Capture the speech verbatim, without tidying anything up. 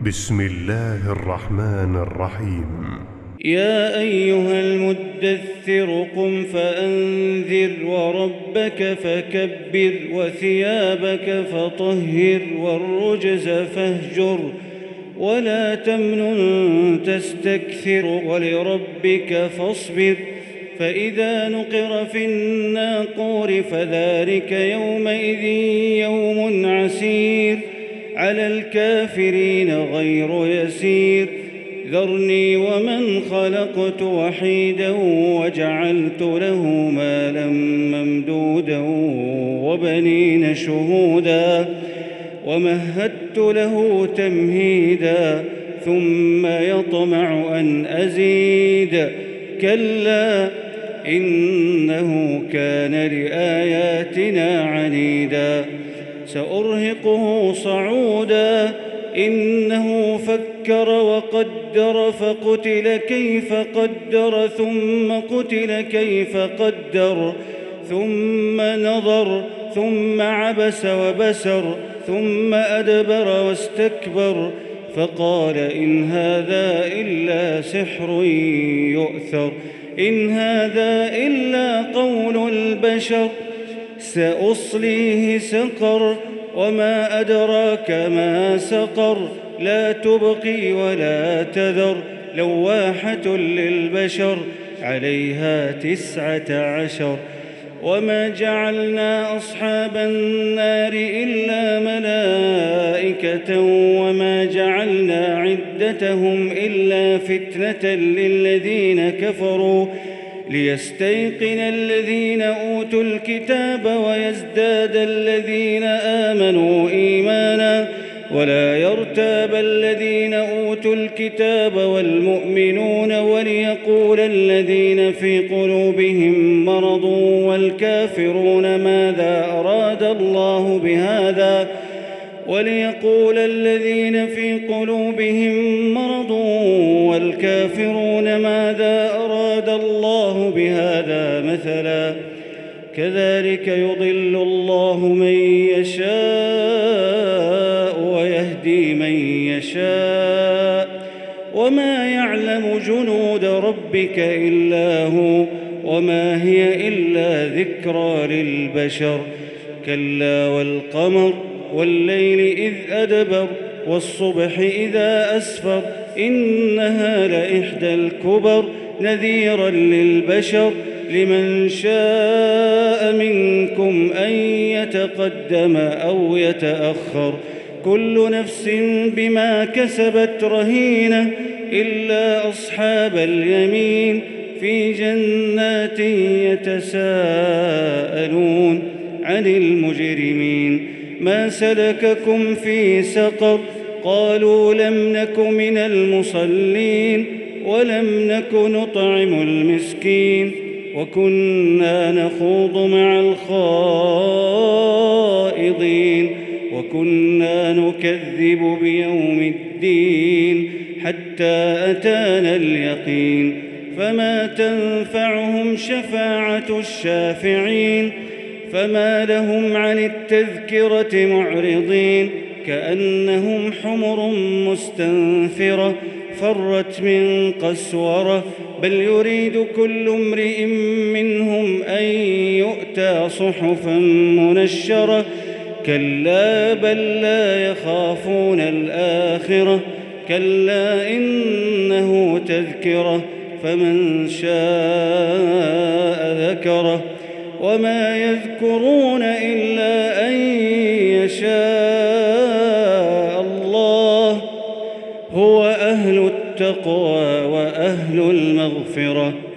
بسم الله الرحمن الرحيم. يا أيها المدثر قم فأنذر وربك فكبر وثيابك فطهر والرجز فاهجر ولا تمنن تستكثر ولربك فاصبر فإذا نقر في الناقور فذلك يومئذ يوم عسير على الكافرين غير يسير ذرني ومن خلقت وحيدا وجعلت له مالا ممدودا وبنين شهودا ومهدت له تمهيدا ثم يطمع أن أزيد كلا إنه كان لآياتنا عنيدا سأرهقه صعودا إنه فكر وقدر فقتل كيف قدر ثم قتل كيف قدر ثم نظر ثم عبس وبسر ثم أدبر واستكبر فقال إن هذا إلا سحر يؤثر إن هذا إلا قول البشر سأصليه سقر وما أدراك ما سقر لا تبقي ولا تذر لواحة للبشر عليها تسعة عشر وما جعلنا أصحاب النار إلا ملائكة وما جعلنا عدتهم إلا فتنة للذين كفروا ليستيقن الذين أوتوا الكتاب ويزداد الذين آمنوا إيمانا ولا يرتاب الذين أوتوا الكتاب والمؤمنون وليقول الذين في قلوبهم مرض والكافرون ماذا أراد الله بهذا وليقول الذين في قلوبهم مرض والكافرون ماذا أراد الله بهذا مثلا كذلك يضل الله من يشاء ويهدي من يشاء وما يعلم جنود ربك إلا هو وما هي إلا ذكرى للبشر كلا والقمر والليل إذ أدبر والصبح إذا أسفر إنها لإحدى الكبر نذيرا للبشر لمن شاء منكم أن يتقدم أو يتأخر كل نفس بما كسبت رهينة إلا أصحاب اليمين في جنات يتساءلون عن المجرمين ما سلككم في سقر قالوا لم نك من المصلين ولم نك نطعم المسكين وكنا نخوض مع الخائضين وكنا نكذب بيوم الدين حتى أتانا اليقين فما تنفعهم شفاعة الشافعين فما لهم عن التذكرة معرضين كأنهم حمر مستنفرة فرت من قسورة بل يريد كل امرئ منهم أن يؤتى صحفا منشرة كلا بل لا يخافون الآخرة كلا إنه تذكرة فمن شاء ذكره وما يذكرون إلا أن يشاء الله هو أهل التقوى وأهل المغفرة